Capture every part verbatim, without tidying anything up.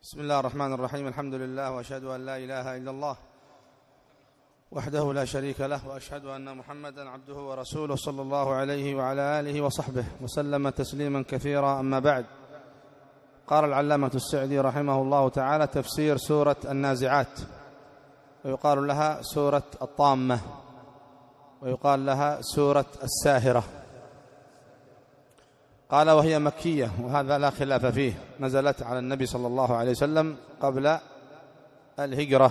بسم الله الرحمن الرحيم. الحمد لله، وأشهد أن لا إله إلا الله وحده لا شريك له، وأشهد أن محمدا عبده ورسوله صلى الله عليه وعلى آله وصحبه وسلم تسليما كثيرا. أما بعد، قال العلامة السعدي رحمه الله تعالى: تفسير سورة النازعات، ويقال لها سورة الطامة، ويقال لها سورة الساهرة. قال: وهي مكية، وهذا لا خلاف فيه، نزلت على النبي صلى الله عليه وسلم قبل الهجرة.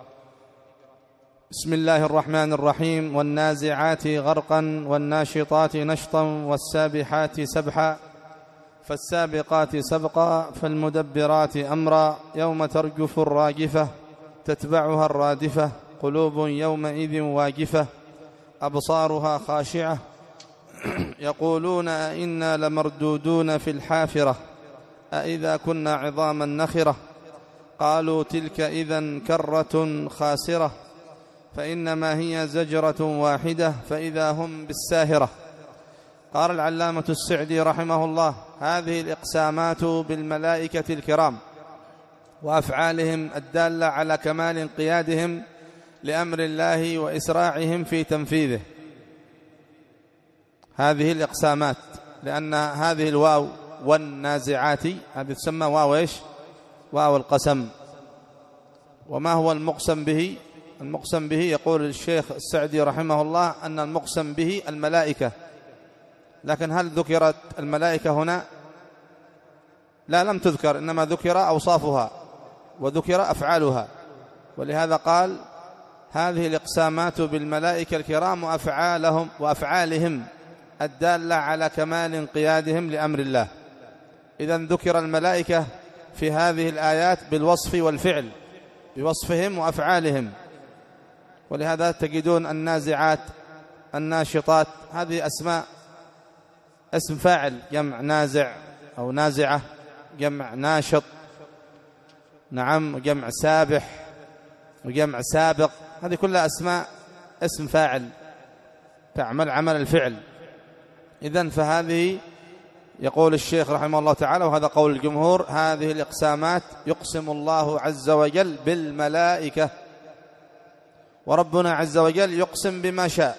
بسم الله الرحمن الرحيم: والنازعات غرقا والناشطات نشطا والسابحات سبحا فالسابقات سبقا فالمدبرات أمرا يوم ترجف الراجفة تتبعها الرادفة قلوب يومئذ واجفة أبصارها خاشعة يقولون أئنا لمردودون في الحافرة أئذا كنا عظاما نخرة قالوا تلك إذا كرة خاسرة فإنما هي زجرة واحدة فإذا هم بالساهرة. قال العلامة السعدي رحمه الله: هذه الإقسامات بالملائكة الكرام وأفعالهم الدالة على كمال انقيادهم لأمر الله وإسراعهم في تنفيذه. هذه الإقسامات، لأن هذه الواو والنازعات هذه تسمى واو إيش؟ واو القسم. وما هو المقسم به؟ المقسم به يقول الشيخ السعدي رحمه الله أن المقسم به الملائكة، لكن هل ذكرت الملائكة هنا؟ لا، لم تذكر، إنما ذكر أوصافها وذكر أفعالها، ولهذا قال: هذه الإقسامات بالملائكة الكرام وأفعالهم وأفعالهم الدالة على كمال انقيادهم لأمر الله. إذن ذكر الملائكة في هذه الآيات بالوصف والفعل، بوصفهم وأفعالهم، ولهذا تجدون النازعات الناشطات هذه أسماء، اسم فاعل، جمع نازع أو نازعة، جمع ناشط، نعم، جمع سابح وجمع سابق، هذه كلها أسماء اسم فاعل تعمل عمل الفعل. إذن فهذه يقول الشيخ رحمه الله تعالى، وهذا قول الجمهور: هذه الإقسامات يقسم الله عز وجل بالملائكة، وربنا عز وجل يقسم بما شاء.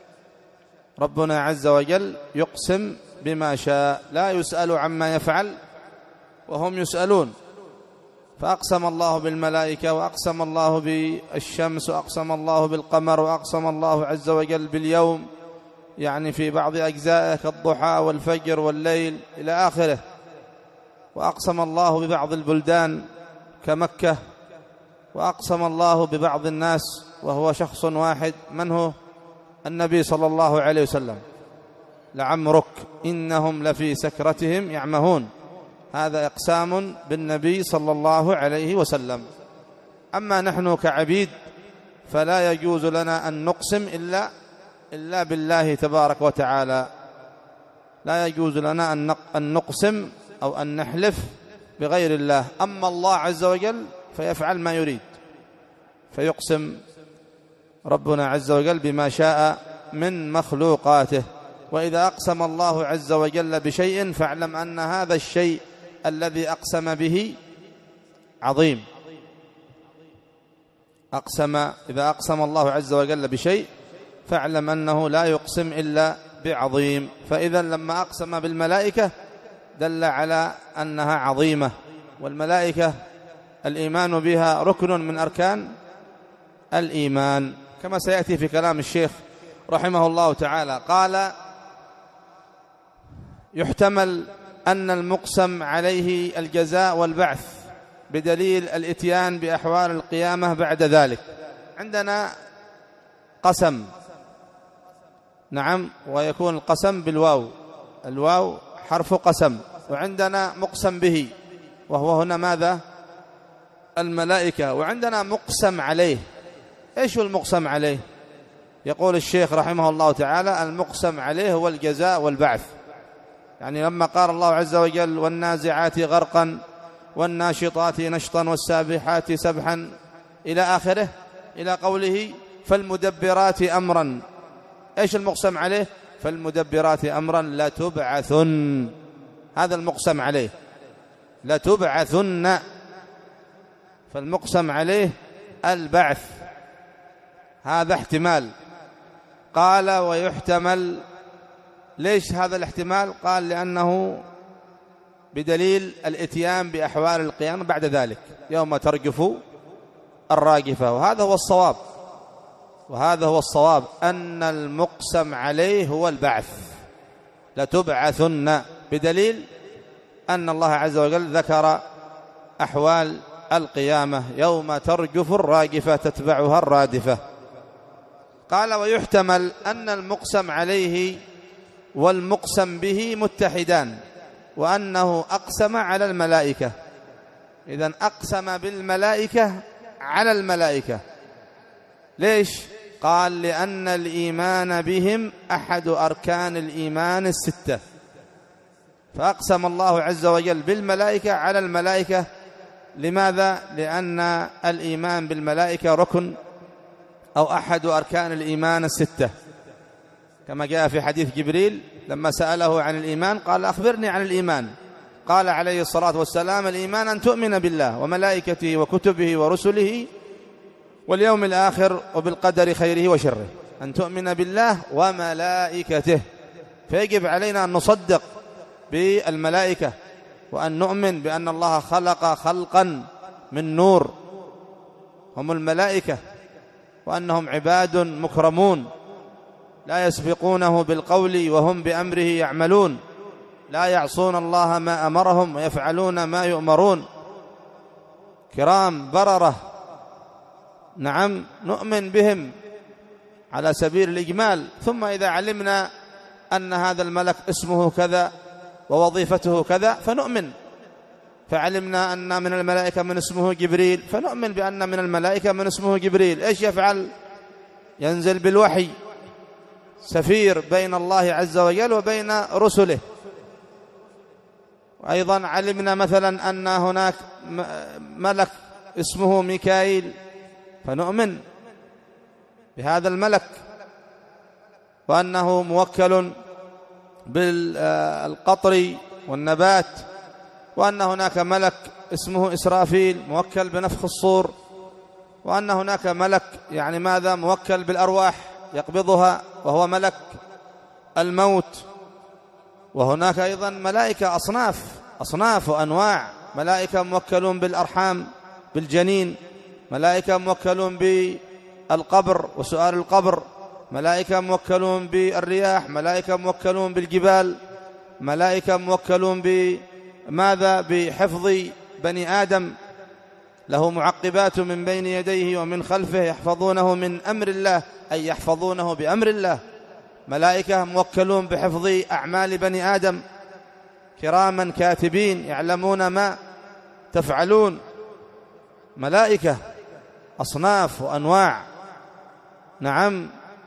ربنا عز وجل يقسم بما شاء، لا يسأل عما يفعل وهم يسألون. فأقسم الله بالملائكة، وأقسم الله بالشمس، وأقسم الله بالقمر، وأقسم الله عز وجل باليوم، يعني في بعض أجزائه كالضحى والفجر والليل إلى آخره. وأقسم الله ببعض البلدان كمكة، وأقسم الله ببعض الناس وهو شخص واحد، من هو؟ النبي صلى الله عليه وسلم: لعمرك إنهم لفي سكرتهم يعمهون. هذا إقسام بالنبي صلى الله عليه وسلم. أما نحن كعبيد فلا يجوز لنا أن نقسم إلا إلا بالله تبارك وتعالى، لا يجوز لنا أن نقسم أو أن نحلف بغير الله. أما الله عز وجل فيفعل ما يريد، فيقسم ربنا عز وجل بما شاء من مخلوقاته. وإذا أقسم الله عز وجل بشيء فاعلم أن هذا الشيء الذي أقسم به عظيم. أقسم إذا أقسم الله عز وجل بشيء فاعلم أنه لا يقسم إلا بعظيم. فإذا لما أقسم بالملائكة دل على أنها عظيمة، والملائكة الإيمان بها ركن من أركان الإيمان، كما سيأتي في كلام الشيخ رحمه الله تعالى. قال: يحتمل أن المقسم عليه الجزاء والبعث بدليل الإتيان بأحوال القيامة بعد ذلك. عندنا قسم، نعم، ويكون القسم بالواو، الواو حرف قسم. وعندنا مقسم به، وهو هنا ماذا؟ الملائكة. وعندنا مقسم عليه. إيش هو المقسم عليه؟ يقول الشيخ رحمه الله تعالى: المقسم عليه هو الجزاء والبعث. يعني لما قال الله عز وجل: والنازعات غرقا والناشطات نشطا والسابحات سبحا إلى آخره، إلى قوله: فالمدبرات أمرا. إيش المقسم عليه؟ فالمدبرات أمرا لتبعثن. هذا المقسم عليه، لتبعثن. فالمقسم عليه البعث، هذا احتمال. قال ويحتمل، ليش هذا الاحتمال؟ قال لأنه بدليل الاتيان بأحوال القيامة بعد ذلك يوم ترجف الراجفة، وهذا هو الصواب، وهذا هو الصواب أن المقسم عليه هو البعث، لتبعثن، بدليل أن الله عز وجل ذكر أحوال القيامة يوم ترجف الراجفة تتبعها الرادفة. قال ويحتمل أن المقسم عليه والمقسم به متحدان، وأنه أقسم على الملائكة، إذن أقسم بالملائكة على الملائكة. ليش؟ قال لأن الإيمان بهم أحد أركان الإيمان الستة، فأقسم الله عز وجل بالملائكة على الملائكة. لماذا؟ لأن الإيمان بالملائكة ركن أو أحد أركان الإيمان الستة، كما جاء في حديث جبريل لما سأله عن الإيمان قال أخبرني عن الإيمان، قال عليه الصلاة والسلام الإيمان أن تؤمن بالله وملائكته وكتبه ورسله واليوم الآخر وبالقدر خيره وشره، أن تؤمن بالله وملائكته. فيجب علينا أن نصدق بالملائكة، وأن نؤمن بأن الله خلق خلقا من نور هم الملائكة، وأنهم عباد مكرمون لا يسبقونه بالقول وهم بأمره يعملون، لا يعصون الله ما أمرهم ويفعلون ما يؤمرون، كرام بررة. نعم، نؤمن بهم على سبيل الإجمال. ثم إذا علمنا أن هذا الملك اسمه كذا ووظيفته كذا فنؤمن، فعلمنا أن من الملائكة من اسمه جبريل فنؤمن بأن من الملائكة من اسمه جبريل. إيش يفعل؟ ينزل بالوحي، سفير بين الله عز وجل وبين رسله. وأيضا علمنا مثلا أن هناك ملك اسمه ميكائيل فنؤمن بهذا الملك، وأنه موكل بالقطر والنبات، وأن هناك ملك اسمه إسرافيل موكل بنفخ الصور، وأن هناك ملك يعني ماذا موكل بالأرواح يقبضها وهو ملك الموت. وهناك أيضا ملائكة أصناف أصناف وأنواع، ملائكة موكلون بالأرحام بالجنين، ملائكة موكلون بالقبر وسؤال القبر، ملائكة موكلون بالرياح، ملائكة موكلون بالجبال، ملائكة موكلون بماذا بحفظ بني آدم، له معقبات من بين يديه ومن خلفه يحفظونه من أمر الله، أي يحفظونه بأمر الله. ملائكة موكلون بحفظ أعمال بني آدم، كراما كاتبين يعلمون ما تفعلون. ملائكة أصناف وأنواع، نعم،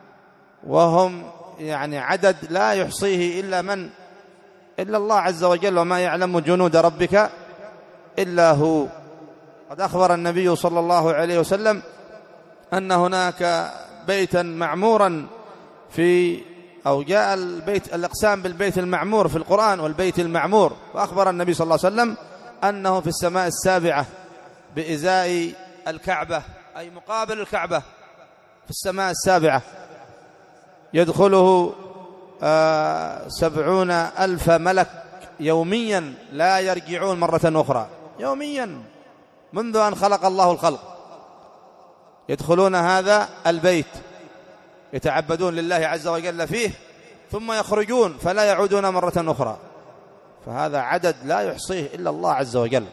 وهم يعني عدد لا يحصيه إلا من إلا الله عز وجل، وما يعلم جنود ربك إلا هو. قد أخبر النبي صلى الله عليه وسلم أن هناك بيتا معمورا في أو جاء البيت الإقسام بالبيت المعمور في القرآن والبيت المعمور، وأخبر النبي صلى الله عليه وسلم أنه في السماء السابعة بإزاء الكعبة، أي مقابل الكعبة في السماء السابعة، يدخله آه سبعون ألف ملك يوميا لا يرجعون مرة أخرى، يوميا منذ أن خلق الله الخلق يدخلون هذا البيت يتعبدون لله عز وجل فيه، ثم يخرجون فلا يعودون مرة أخرى. فهذا عدد لا يحصيه إلا الله عز وجل.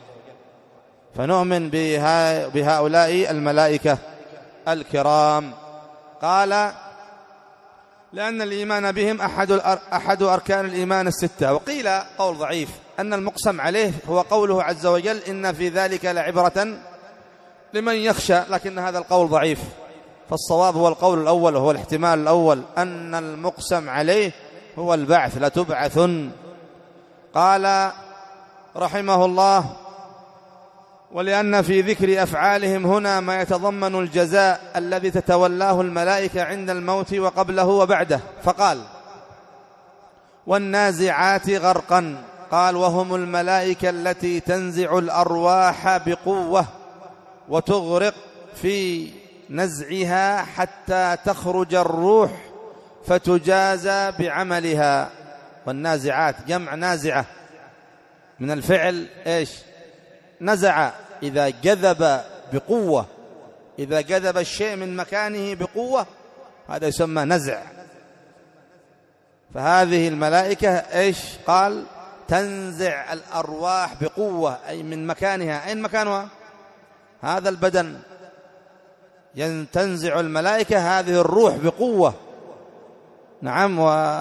فنؤمن بها بهؤلاء الملائكة الكرام. قال لأن الإيمان بهم أحد, أحد أركان الإيمان الستة. وقيل قول ضعيف أن المقسم عليه هو قوله عز وجل إن في ذلك لعبرة لمن يخشى، لكن هذا القول ضعيف، فالصواب هو القول الأول وهو الاحتمال الأول، أن المقسم عليه هو البعث، لتبعثن. قال رحمه الله ولأن في ذكر أفعالهم هنا ما يتضمن الجزاء الذي تتولاه الملائكة عند الموت وقبله وبعده، فقال والنازعات غرقا، قال وهم الملائكة التي تنزع الأرواح بقوة وتغرق في نزعها حتى تخرج الروح فتجازى بعملها. والنازعات جمع نازعة، من الفعل إيش؟ نزع، إذا جذب بقوة، إذا جذب الشيء من مكانه بقوة هذا يسمى نزع. فهذه الملائكة إيش قال؟ تنزع الأرواح بقوة، أي من مكانها. أين مكانها؟ هذا البدن. تنزع الملائكة هذه الروح بقوة. نعم.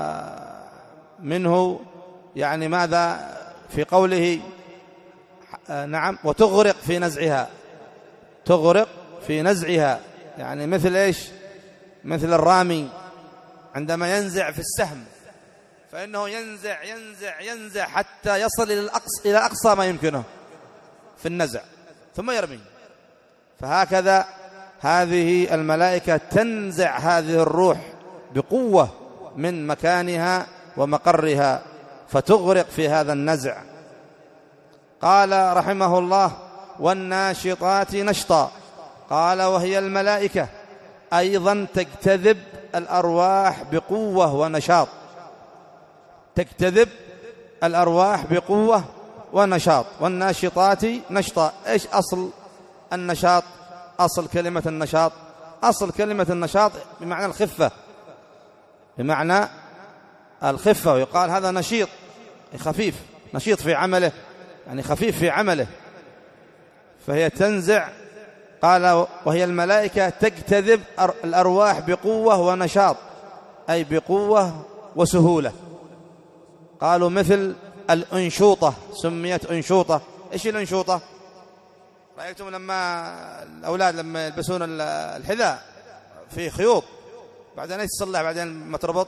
ومنه يعني ماذا في قوله نعم وتغرق في نزعها، تغرق في نزعها يعني مثل إيش؟ مثل الرامي عندما ينزع في السهم، فإنه ينزع ينزع ينزع حتى يصل إلى الأقصى, إلى أقصى ما يمكنه في النزع ثم يرمي. فهكذا هذه الملائكة تنزع هذه الروح بقوة من مكانها ومقرها فتغرق في هذا النزع. قال رحمه الله: والناشطات نشطا. قال: وهي الملائكة أيضا تجتذب الأرواح بقوة ونشاط، تجتذب الأرواح بقوة ونشاط. والناشطات نشطا. إيش أصل النشاط؟ أصل كلمة النشاط، أصل كلمة النشاط بمعنى الخفة، بمعنى الخفة. ويقال هذا نشيط، خفيف، نشيط في عمله، يعني خفيف في عمله. فهي تنزع. قال: وهي الملائكة تجتذب الأرواح بقوة ونشاط، أي بقوة وسهولة. قالوا مثل الأنشوطة، سميت أنشوطة. إيش الأنشوطة؟ رأيتم لما الأولاد لما يلبسون الحذاء في خيوط بعدين ايش تصلح بعدين ما تربط؟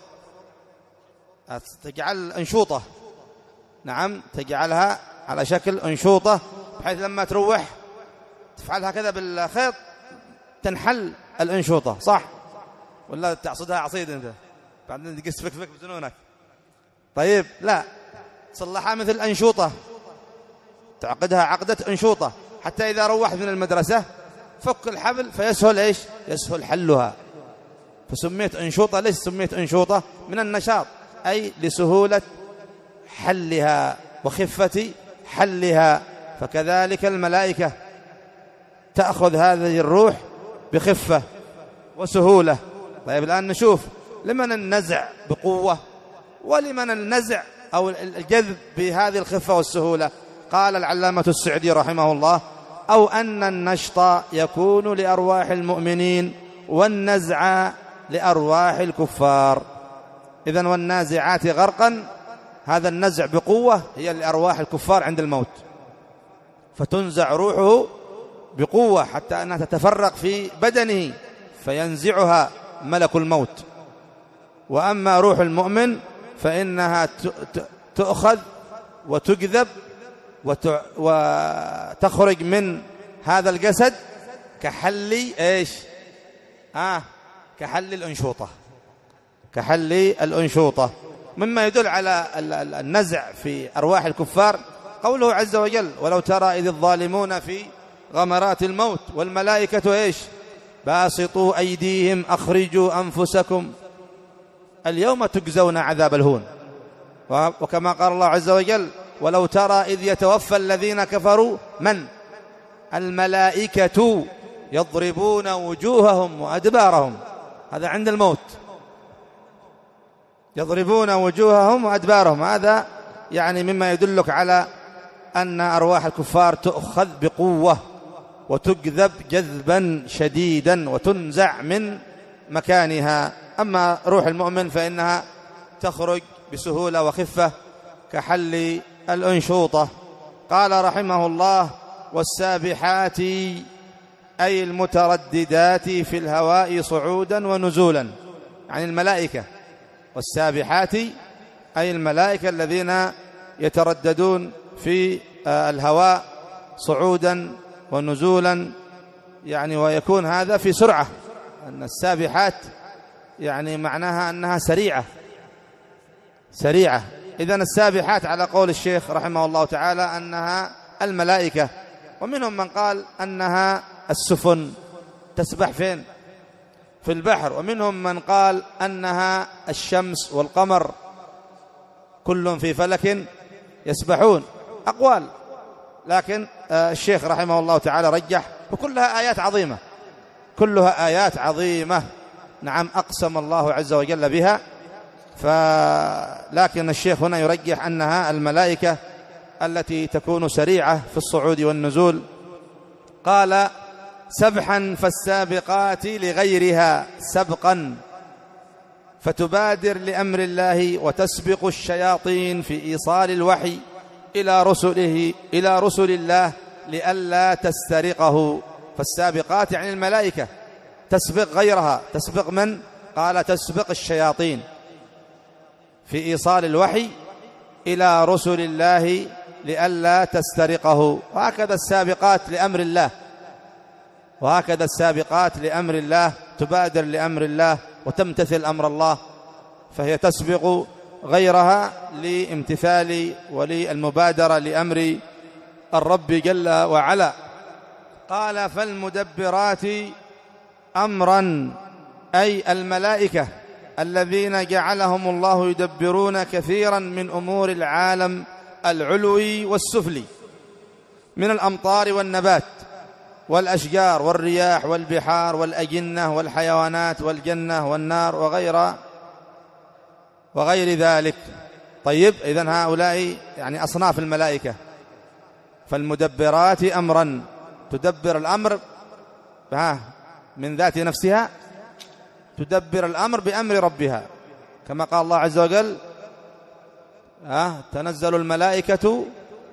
تجعل أنشوطة. نعم، تجعلها على شكل أنشوطة بحيث لما تروح تفعلها كذا بالخيط تنحل الأنشوطة، صح؟ ولا تعصدها عصيد انت بعدين تقص فك فك بزنونك؟ طيب لا، تصلحها مثل أنشوطة، تعقدها عقدة أنشوطة حتى إذا روحت من المدرسة فك الحبل فيسهل إيش؟ يسهل حلها. فسميت أنشوطة. ليش سميت أنشوطة؟ من النشاط، أي لسهولة حلها وخفة حلها. فكذلك الملائكة تأخذ هذه الروح بخفة وسهولة. طيب الآن نشوف لمن النزع بقوة ولمن النزع أو الجذب بهذه الخفة والسهولة. قال العلامة السعدي رحمه الله: أو أن النشط يكون لأرواح المؤمنين والنزع لأرواح الكفار. إذن والنازعات غرقا، هذا النزع بقوة هي لأرواح الكفار عند الموت، فتنزع روحه بقوة حتى أنها تتفرق في بدنه فينزعها ملك الموت. وأما روح المؤمن فإنها تؤخذ وتجذب وتخرج من هذا الجسد كحل إيش؟ آه كحل الأنشوطة، كحل الأنشوطة. مما يدل على النزع في أرواح الكفار قوله عز وجل: ولو ترى إذ الظالمون في غمرات الموت والملائكة إيش؟ باسطوا أيديهم أخرجوا أنفسكم اليوم تجزون عذاب الهون. وكما قال الله عز وجل: ولو ترى إذ يتوفى الذين كفروا من؟ الملائكة يضربون وجوههم وأدبارهم. هذا عند الموت، يضربون وجوههم وأدبارهم. هذا يعني مما يدلك على أن أرواح الكفار تؤخذ بقوة وتجذب جذبا شديدا وتنزع من مكانها. أما روح المؤمن فإنها تخرج بسهولة وخفة كحل الأنشوطة. قال رحمه الله: والسابحات أي المترددات في الهواء صعودا ونزولا، يعني الملائكة. والسابحات أي الملائكة الذين يترددون في الهواء صعودا ونزولا، يعني ويكون هذا في سرعة. أن السابحات يعني معناها أنها سريعة سريعة. إذن السابحات على قول الشيخ رحمه الله تعالى أنها الملائكة، ومنهم من قال أنها السفن تسبح فين؟ في البحر. ومنهم من قال أنها الشمس والقمر كل في فلك يسبحون، أقوال، لكن الشيخ رحمه الله تعالى رجح، وكلها آيات عظيمة، كلها آيات عظيمة، نعم، أقسم الله عز وجل بها. فلكن الشيخ هنا يرجح أنها الملائكة التي تكون سريعة في الصعود والنزول. قال سبحا فالسابقات لغيرها سبقا فتبادر لأمر الله وتسبق الشياطين في إيصال الوحي إلى رسله إلى رسل الله لئلا تسترقه. فالسابقات يعني الملائكة، تسبق غيرها، تسبق من؟ قال تسبق الشياطين في إيصال الوحي إلى رسل الله لئلا تسترقه. وهكذا السابقات لأمر الله، وهكذا السابقات لأمر الله تبادر لأمر الله وتمتثل أمر الله، فهي تسبق غيرها لامتثال وللمبادرة لأمر الرب جل وعلا. قال فالمدبرات أمرا، أي الملائكة الذين جعلهم الله يدبرون كثيرا من أمور العالم العلوي والسفلي من الأمطار والنبات والأشجار والرياح والبحار والأجنة والحيوانات والجنة والنار وغير وغير ذلك. طيب، إذن هؤلاء يعني أصناف الملائكة. فالمدبرات أمرا، تدبر الأمر من ذات نفسها، تدبر الأمر بأمر ربها، كما قال الله عز وجل تنزل الملائكة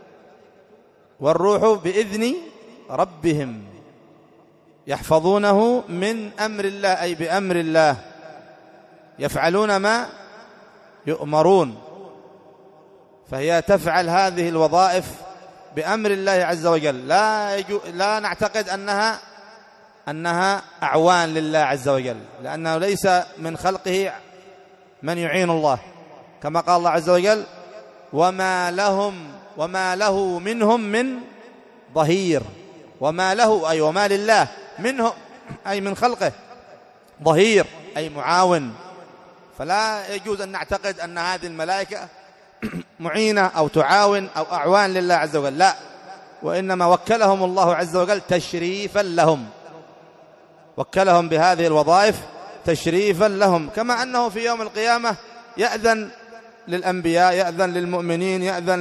والروح بإذن ربهم يحفظونه من أمر الله، أي بأمر الله، يفعلون ما يؤمرون. فهي تفعل هذه الوظائف بأمر الله عز وجل. لا يجو لا نعتقد أنها أنها أعوان لله عز وجل، لأنه ليس من خلقه من يعين الله، كما قال الله عز وجل وما لهم وما له منهم من ظهير. وما له أي وما لله منهم أي من خلقه ظهير أي معاون. فلا يجوز أن نعتقد أن هذه الملائكة معينة أو تعاون أو أعوان لله عز وجل، لا، وإنما وكلهم الله عز وجل تشريفا لهم، وكلهم بهذه الوظائف تشريفا لهم، كما أنه في يوم القيامة يأذن للأنبياء، يأذن للمؤمنين، يأذن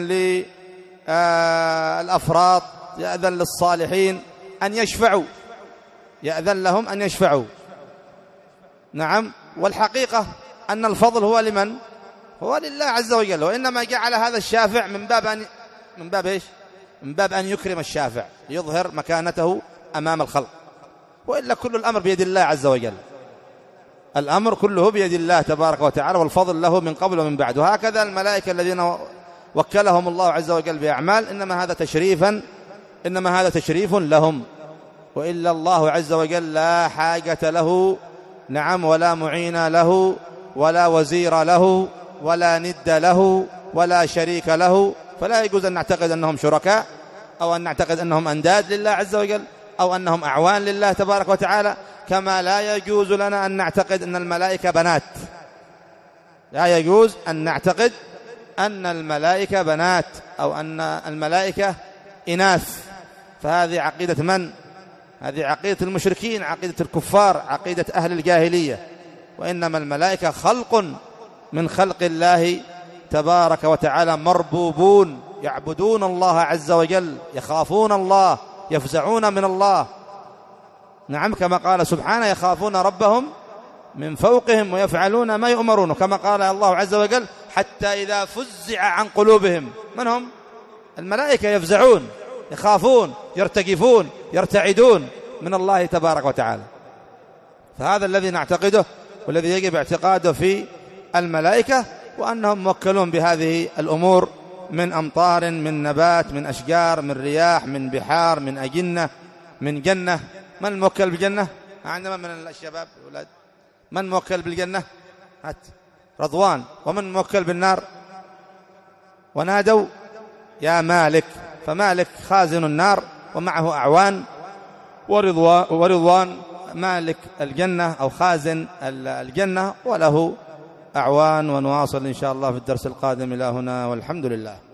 للأفراط، يأذن للصالحين أن يشفعوا، يأذن لهم أن يشفعوا. نعم، والحقيقة أن الفضل هو لمن؟ هو لله عز وجل، وإنما جعل هذا الشافع من باب أن من باب إيش؟ من باب أن يكرم الشافع، يظهر مكانته أمام الخلق، وإلا كل الأمر بيد الله عز وجل، الأمر كله بيد الله تبارك وتعالى، والفضل له من قبل ومن بعد. وهكذا الملائكة الذين وكلهم الله عز وجل بأعمال، إنما هذا تشريفا إنما هذا تشريف لهم، وإلا الله عز وجل لا حاجة له، نعم، ولا معين له ولا وزير له ولا ند له ولا شريك له. فلا يجوز أن نعتقد أنهم شركاء أو أن نعتقد أنهم أنداد لله عز وجل أو أنهم أعوان لله تبارك وتعالى، كما لا يجوز لنا أن نعتقد أن الملائكة بنات. لا يجوز أن نعتقد أن الملائكة بنات أو أن الملائكة إناث، فهذه عقيدة من؟ هذه عقيدة المشركين، عقيدة الكفار، عقيدة أهل الجاهلية. وإنما الملائكة خلق من خلق الله تبارك وتعالى، مربوبون، يعبدون الله عز وجل، يخافون الله، يفزعون من الله. نعم، كما قال سبحانه يخافون ربهم من فوقهم ويفعلون ما يؤمرون، كما قال الله عز وجل حتى إذا فزع عن قلوبهم. من هم؟ الملائكة، يفزعون، يخافون، يرتجفون، يرتعدون من الله تبارك وتعالى. فهذا الذي نعتقده والذي يجب اعتقاده في الملائكة، وأنهم موكلون بهذه الأمور من أمطار، من نبات، من أشجار، من رياح، من بحار، من أجنة، من جنة. من الموكل بالجنة؟ عندما من الشباب الأولاد من موكل بالجنة؟ هات رضوان. ومن موكل بالنار؟ ونادوا يا مالك، فمالك خازن النار ومعه أعوان ورضوان, ورضوان مالك الجنة أو خازن الجنة، وله أعوان. ونواصل إن شاء الله في الدرس القادم. إلى هنا والحمد لله.